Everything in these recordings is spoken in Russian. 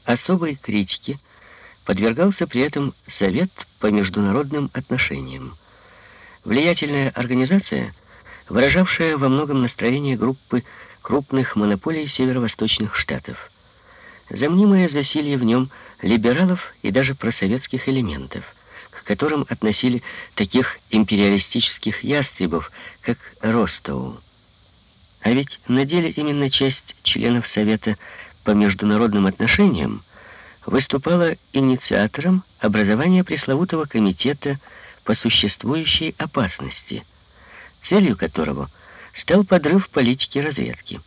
Особой критике подвергался при этом Совет по международным отношениям. Влиятельная организация, выражавшая во многом настроение группы крупных монополий северо-восточных штатов. За мнимое засилье в нем либералов и даже просоветских элементов, к которым относили таких империалистических ястребов, как Ростоу. А ведь на деле именно часть членов Совета по международным отношениям выступала инициатором образования пресловутого комитета по существующей опасности, целью которого стал подрыв политики разведки.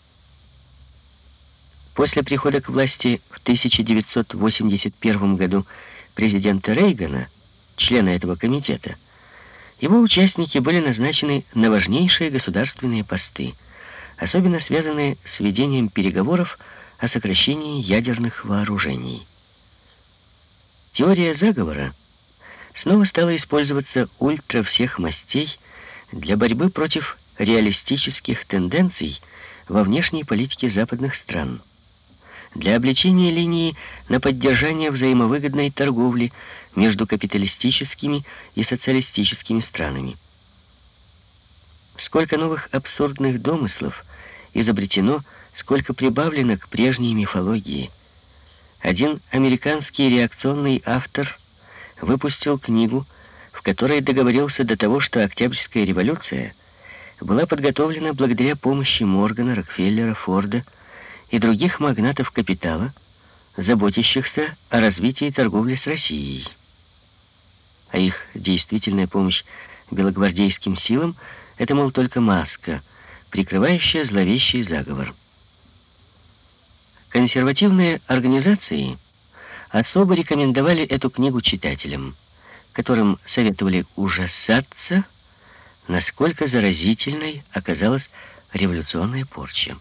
После прихода к власти в 1981 году президента Рейгана, члена этого комитета, его участники были назначены на важнейшие государственные посты, особенно связанные с ведением переговоров о сокращении ядерных вооружений. Теория заговора снова стала использоваться ультра всех мастей для борьбы против реалистических тенденций во внешней политике западных стран, для обличения линии на поддержание взаимовыгодной торговли между капиталистическими и социалистическими странами. Сколько новых абсурдных домыслов изобретено, сколько прибавлено к прежней мифологии. Один американский реакционный автор выпустил книгу, в которой договорился до того, что Октябрьская революция была подготовлена благодаря помощи Моргана, Рокфеллера, Форда и других магнатов капитала, заботящихся о развитии торговли с Россией. А их действительная помощь белогвардейским силам — это, мол, только маска, прикрывающая зловещий заговор. Консервативные организации особо рекомендовали эту книгу читателям, которым советовали ужасаться, насколько заразительной оказалась революционная порча.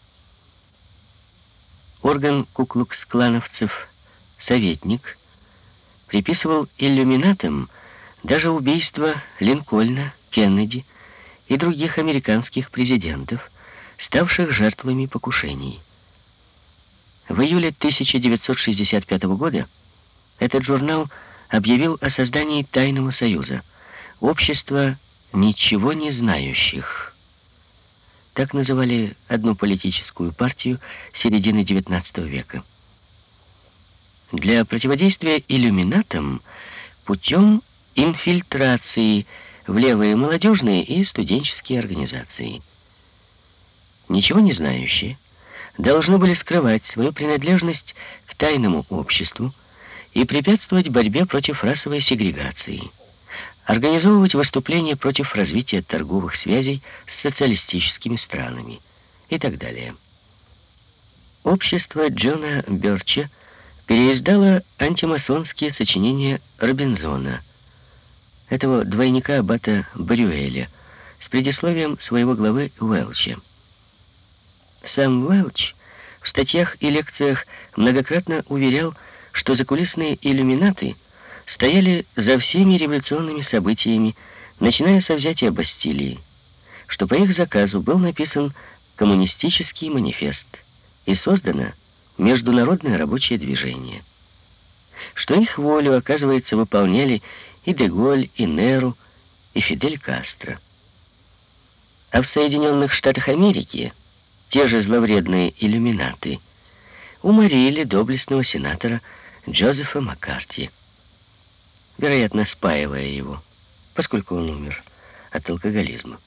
Орган куклукс-клановцев «Советник» приписывал иллюминатам даже убийства Линкольна, Кеннеди и других американских президентов, ставших жертвами покушений. В июле 1965 года этот журнал объявил о создании тайного союза, общества ничего не знающих. Так называли одну политическую партию середины XIX века. Для противодействия иллюминатам путем инфильтрации в левые молодежные и студенческие организации. Ничего не знающие должны были скрывать свою принадлежность к тайному обществу и препятствовать борьбе против расовой сегрегации, организовывать выступления против развития торговых связей с социалистическими странами и так далее. Общество Джона Бёрча переиздало антимасонские сочинения Робинзона, этого двойника аббата Брюэля, с предисловием своего главы Уэлча. Сам Уэлч в статьях и лекциях многократно уверял, что закулисные иллюминаты стояли за всеми революционными событиями, начиная со взятия Бастилии, что по их заказу был написан коммунистический манифест и создано международное рабочее движение, что их волю, оказывается, выполняли и Де-Голь, и Неру, и Фидель Кастро. А в Соединенных Штатах Америки те же зловредные иллюминаты уморили доблестного сенатора Джозефа Маккарти, вероятно, спаивая его, поскольку он умер от алкоголизма.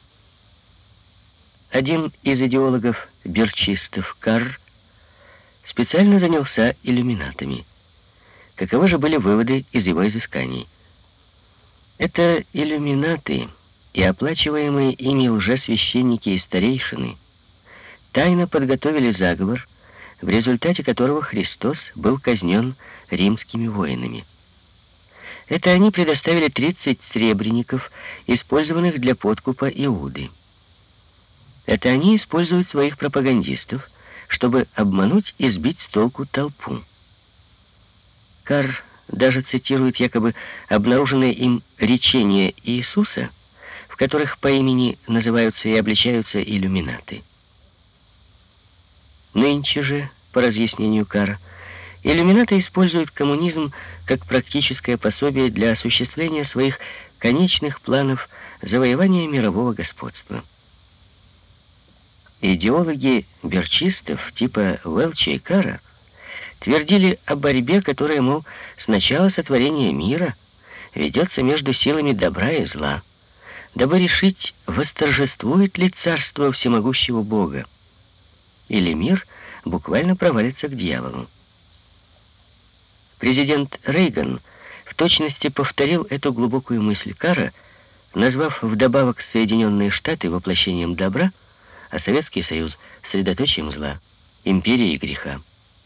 Один из идеологов бирчистов, Карр, специально занялся иллюминатами. Каковы же были выводы из его изысканий? Это иллюминаты и оплачиваемые ими лжесвященники и старейшины тайно подготовили заговор, в результате которого Христос был казнен римскими воинами. Это они предоставили 30 сребреников, использованных для подкупа Иуды. Это они используют своих пропагандистов, чтобы обмануть и сбить с толку толпу. Карр даже цитирует якобы обнаруженные им речения Иисуса, в которых по имени называются и обличаются иллюминаты. Нынче же, по разъяснению Карра, Иллюминаты используют коммунизм как практическое пособие для осуществления своих конечных планов завоевания мирового господства. Идеологи берчистов типа Уэлча и Карра твердили о борьбе, которая, мол, с начала сотворения мира ведется между силами добра и зла, дабы решить, восторжествует ли царство всемогущего Бога, или мир буквально провалится к дьяволу. Президент Рейган в точности повторил эту глубокую мысль Карра, назвав вдобавок Соединенные Штаты воплощением добра, а Советский Союз — средоточием зла, империей греха.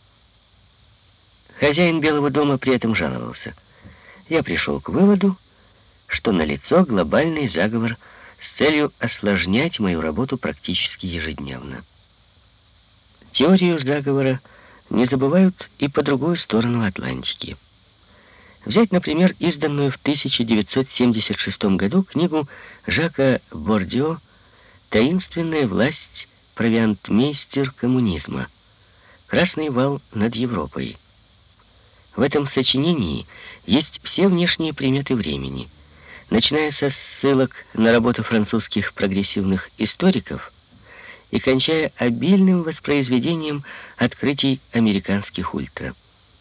Хозяин Белого дома при этом жаловался: «Я пришел к выводу, что налицо глобальный заговор с целью осложнять мою работу практически ежедневно». Теорию заговора не забывают и по другую сторону Атлантики. Взять, например, изданную в 1976 году книгу Жака Бордио «Таинственная власть, провиантмейстер коммунизма. Красный вал над Европой». В этом сочинении есть все внешние приметы времени, начиная со ссылок на работы французских прогрессивных историков и кончая обильным воспроизведением открытий американских ультра.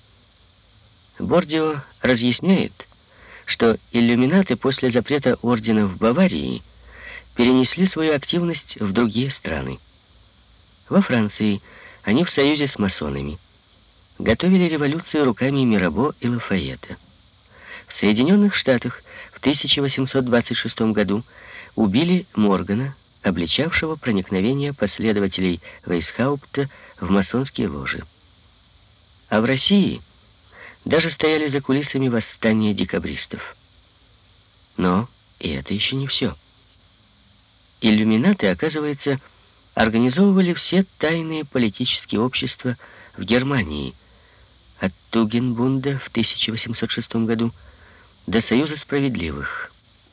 Бордио разъясняет, что иллюминаты после запрета ордена в Баварии перенесли свою активность в другие страны. Во Франции они в союзе с масонами готовили революцию руками Мирабо и Лафайета. В Соединенных Штатах в 1826 году убили Моргана, обличавшего проникновение последователей Вейсхаупта в масонские ложи. А в России даже стояли за кулисами восстания декабристов. Но и это еще не все. Иллюминаты, оказывается, организовывали все тайные политические общества в Германии, от Тугенбунда в 1806 году до Союза справедливых.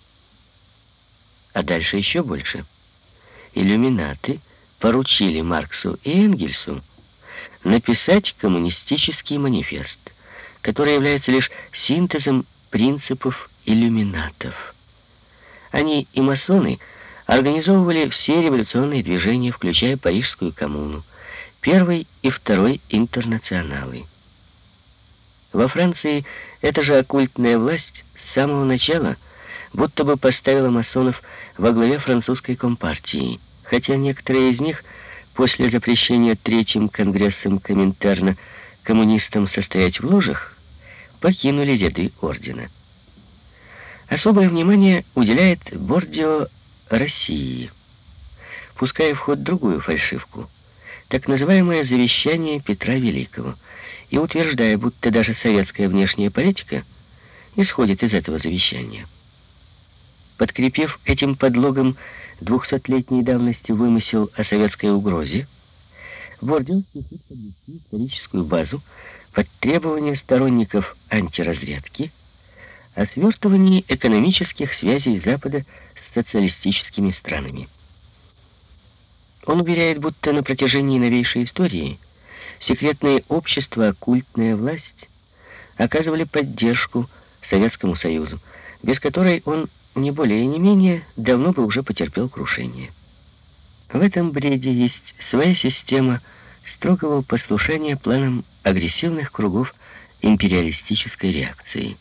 А дальше еще больше. Иллюминаты поручили Марксу и Энгельсу написать коммунистический манифест, который является лишь синтезом принципов иллюминатов. Они и масоны организовывали все революционные движения, включая Парижскую коммуну, Первый и Второй интернационалы. Во Франции эта же оккультная власть с самого начала будто бы поставила масонов во главе французской компартии, хотя некоторые из них после запрещения Третьим конгрессом Коминтерна коммунистам состоять в ложах покинули ряды ордена. Особое внимание уделяет Бордио России, пуская в ход другую фальшивку, так называемое завещание Петра Великого, и утверждая, будто даже советская внешняя политика исходит из этого завещания. Подкрепив этим подлогом 200-летней давности вымысел о советской угрозе, Бордио спешит подвести историческую базу под требования сторонников антиразрядки о свертывании экономических связей Запада с социалистическими странами. Он уверяет, будто на протяжении новейшей истории секретные общества, оккультная власть оказывали поддержку Советскому Союзу, без которой он не более и не менее давно бы уже потерпел крушение. В этом бреде есть своя система строгого послушания планам агрессивных кругов империалистической реакции.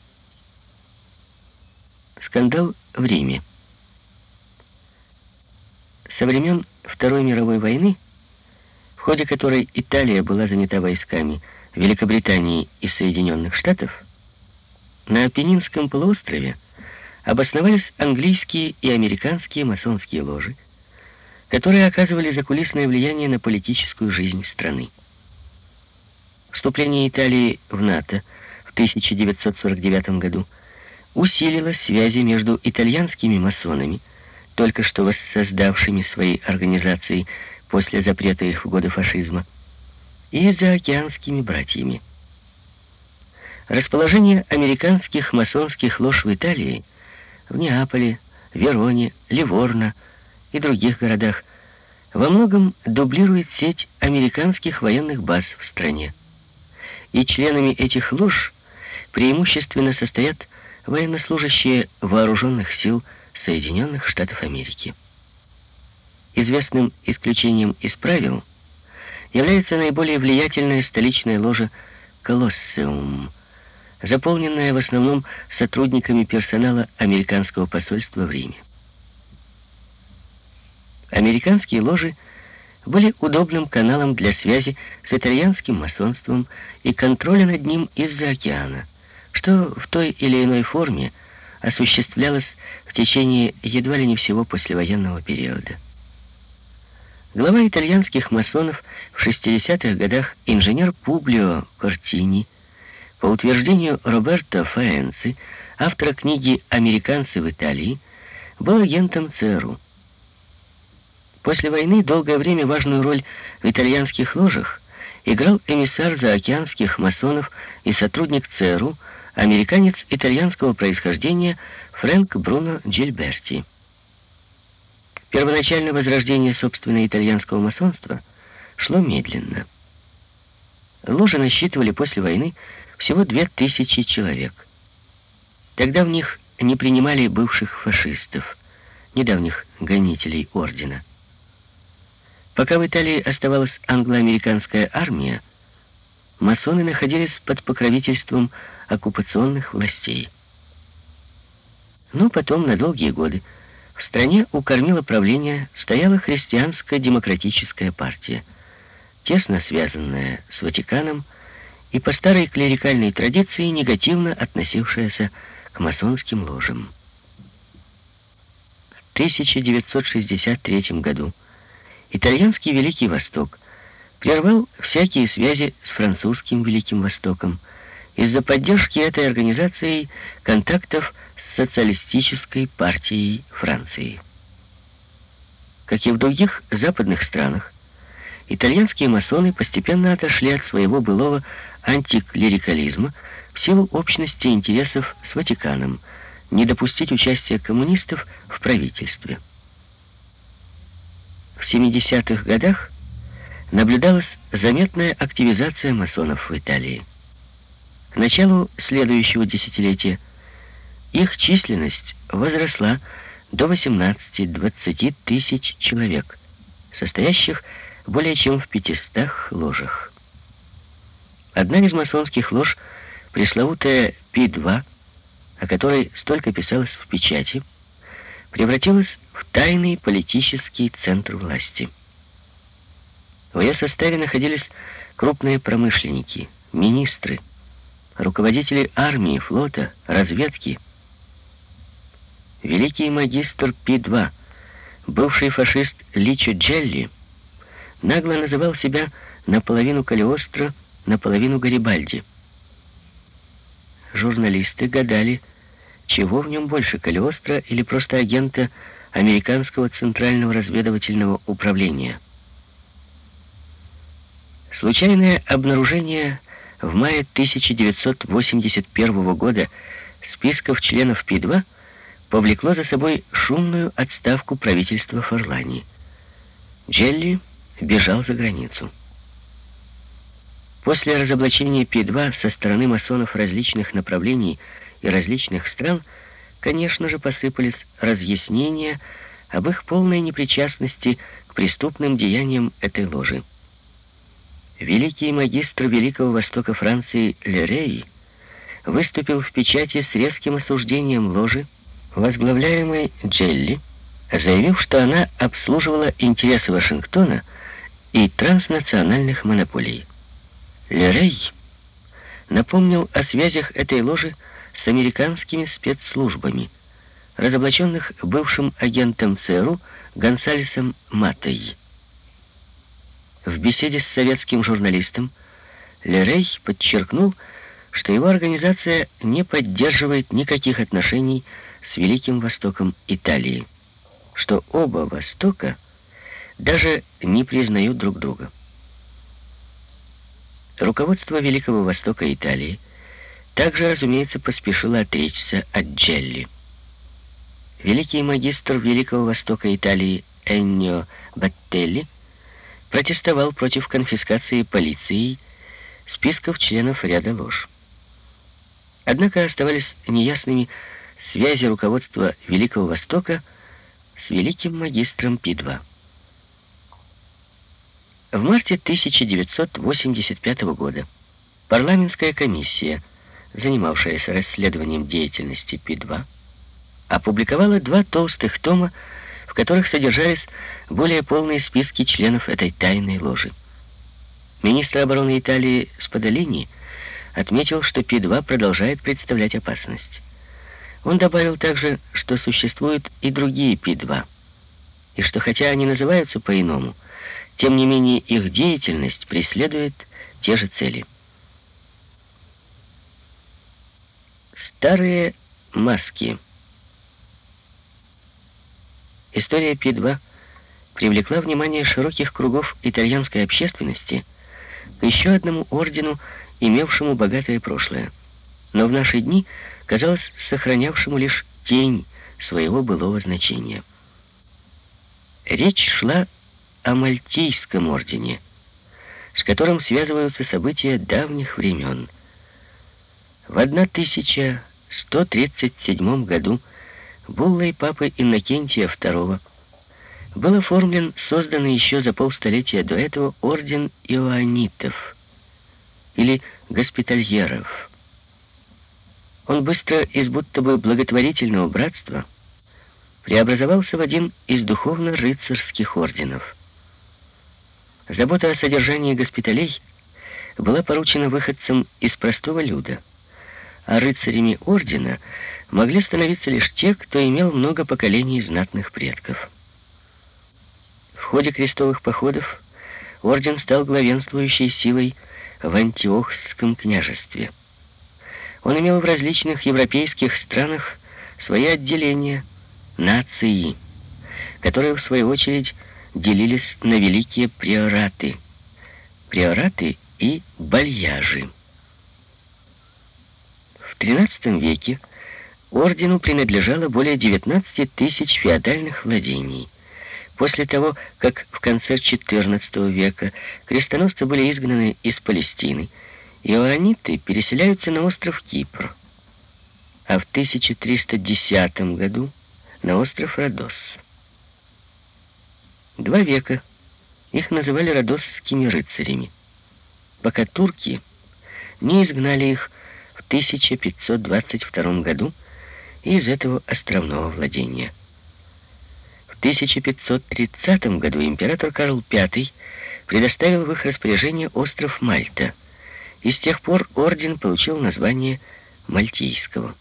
Скандал в Риме. Со времен Второй мировой войны, в ходе которой Италия была занята войсками Великобритании и Соединенных Штатов, на Апеннинском полуострове обосновались английские и американские масонские ложи, которые оказывали закулисное влияние на политическую жизнь страны. Вступление Италии в НАТО в 1949 году усилило связи между итальянскими масонами, только что воссоздавшими свои организации после запрета их в годы фашизма, и заокеанскими братьями. Расположение американских масонских лож в Италии, в Неаполе, Вероне, Ливорно и других городах во многом дублирует сеть американских военных баз в стране. и членами этих лож преимущественно состоят военнослужащие вооруженных сил Соединенных Штатов Америки. Известным исключением из правил является наиболее влиятельная столичная ложа «Колоссеум», заполненная в основном сотрудниками персонала американского посольства в Риме. Американские ложи были удобным каналом для связи с итальянским масонством и контроля над ним из-за океана, что в той или иной форме осуществлялось в течение едва ли не всего послевоенного периода. Глава итальянских масонов в 60-х годах инженер Публио Кортини, по утверждению Роберто Фаэнци, автора книги «Американцы в Италии», был агентом ЦРУ. После войны долгое время важную роль в итальянских ложах играл эмиссар заокеанских масонов и сотрудник ЦРУ, американец итальянского происхождения Фрэнк Бруно Джильберти. Первоначально возрождение собственного итальянского масонства шло медленно. Ложи насчитывали после войны всего 2000 человек. Тогда в них не принимали бывших фашистов, недавних гонителей ордена. Пока в Италии оставалась англо-американская армия, масоны находились под покровительством оккупационных властей. Но потом, на долгие годы, в стране у кормила правления стояла христианско-демократическая партия, тесно связанная с Ватиканом и по старой клерикальной традиции негативно относившаяся к масонским ложам. В 1963 году итальянский Великий Восток прервал всякие связи с французским Великим Востоком из-за поддержки этой организацией контактов с социалистической партией Франции. Как и в других западных странах, итальянские масоны постепенно отошли от своего былого антиклерикализма в силу общности интересов с Ватиканом, не допустить участия коммунистов в правительстве. В 70-х годах наблюдалась заметная активизация масонов в Италии. К началу следующего десятилетия их численность возросла до 18-20 тысяч человек, состоящих более чем в 500 ложах. Одна из масонских лож, пресловутая Пи-2, о которой столько писалось в печати, превратилась в тайный политический центр власти. В ее составе находились крупные промышленники, министры, руководители армии, флота, разведки. Великий магистр Пи-2, бывший фашист Личо Джелли, нагло называл себя наполовину Калиостро, наполовину Гарибальди. Журналисты гадали, чего в нем больше, Калиостро или просто агента американского Центрального разведывательного управления. Случайное обнаружение в мае 1981 года списков членов Пи-2 повлекло за собой шумную отставку правительства Форлани. Джелли бежал за границу. После разоблачения Пи-2 со стороны масонов различных направлений и различных стран, конечно же, посыпались разъяснения об их полной непричастности к преступным деяниям этой ложи. Великий магистр Великого Востока Франции Лерей выступил в печати с резким осуждением ложи, возглавляемой Джелли, заявив, что она обслуживала интересы Вашингтона и транснациональных монополий. Лерей напомнил о связях этой ложи с американскими спецслужбами, разоблаченных бывшим агентом ЦРУ Гонсалесом Матой. В беседе с советским журналистом Лерей подчеркнул, что его организация не поддерживает никаких отношений с Великим Востоком Италии, что оба Востока даже не признают друг друга. Руководство Великого Востока Италии также, разумеется, поспешило отречься от Джелли. Великий магистр Великого Востока Италии Эннио Баттелли протестовал против конфискации полицией списков членов ряда лож. Однако оставались неясными связи руководства Великого Востока с великим магистром Пи-2. В марте 1985 года парламентская комиссия, занимавшаяся расследованием деятельности Пи-2, опубликовала 2 толстых тома, в которых содержались более полные списки членов этой тайной ложи. Министр обороны Италии Спадолини отметил, что Пи-2 продолжает представлять опасность. Он добавил также, что существуют и другие Пи-2, и что хотя они называются по-иному, тем не менее их деятельность преследует те же цели. Старые маски. История Пи-2 привлекла внимание широких кругов итальянской общественности к еще одному ордену, имевшему богатое прошлое, но в наши дни, казалось, сохранявшему лишь тень своего былого значения. Речь шла о Мальтийском ордене, с которым связываются события давних времен. В 1137 году буллой папы Иннокентия II был оформлен созданный еще за полстолетия до этого орден иоаннитов, или госпитальеров. Он быстро из будто бы благотворительного братства преобразовался в один из духовно-рыцарских орденов. Забота о содержании госпиталей была поручена выходцам из простого люда, а рыцарями ордена могли становиться лишь те, кто имел много поколений знатных предков. В ходе крестовых походов орден стал главенствующей силой в Антиохском княжестве. Он имел в различных европейских странах свои отделения, нации, которые, в свою очередь, делились на великие приораты и бальяжи. В XIII веке ордену принадлежало более 19 тысяч феодальных владений. После того, как в конце XIV века крестоносцы были изгнаны из Палестины, иоанниты переселяются на остров Кипр, а в 1310 году на остров Родос. 2 века их называли родосскими рыцарями, пока турки не изгнали их в 1522 году из этого островного владения. В 1530 году император Карл V предоставил в их распоряжение остров Мальта, и с тех пор орден получил название Мальтийского.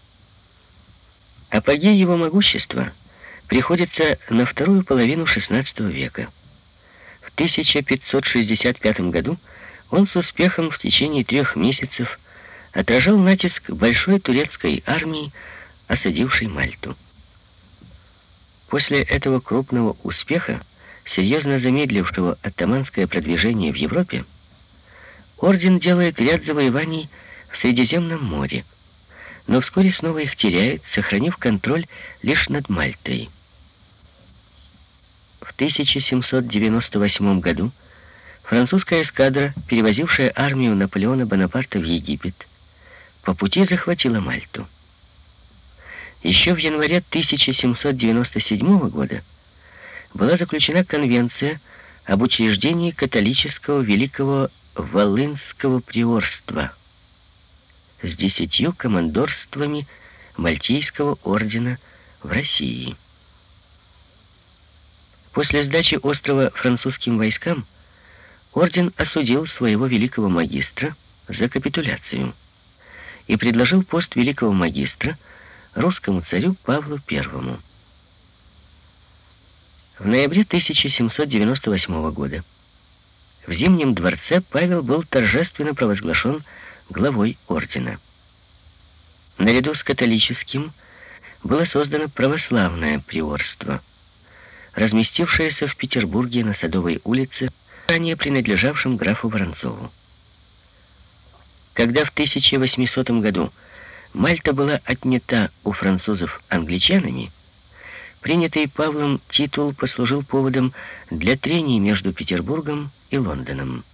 Апогей его могущества приходится на вторую половину XVI века. В 1565 году он с успехом в течение 3 месяцев отражал натиск большой турецкой армии, осадившей Мальту. После этого крупного успеха, серьезно замедлившего оттоманское продвижение в Европе, орден делает ряд завоеваний в Средиземном море, но вскоре снова их теряет, сохранив контроль лишь над Мальтой. В 1798 году французская эскадра, перевозившая армию Наполеона Бонапарта в Египет, по пути захватила Мальту. Еще в январе 1797 года была заключена конвенция об учреждении католического Великого Волынского приорства с 10 командорствами Мальтийского ордена в России. После сдачи острова французским войскам орден осудил своего великого магистра за капитуляцию и предложил пост великого магистра русскому царю Павлу I. В ноябре 1798 года в Зимнем дворце Павел был торжественно провозглашен главой ордена. Наряду с католическим было создано православное приорство, разместившееся в Петербурге на Садовой улице, ранее принадлежавшем графу Воронцову. Когда в 1800 году Мальта была отнята у французов англичанами, принятый Павлом титул послужил поводом для трений между Петербургом и Лондоном.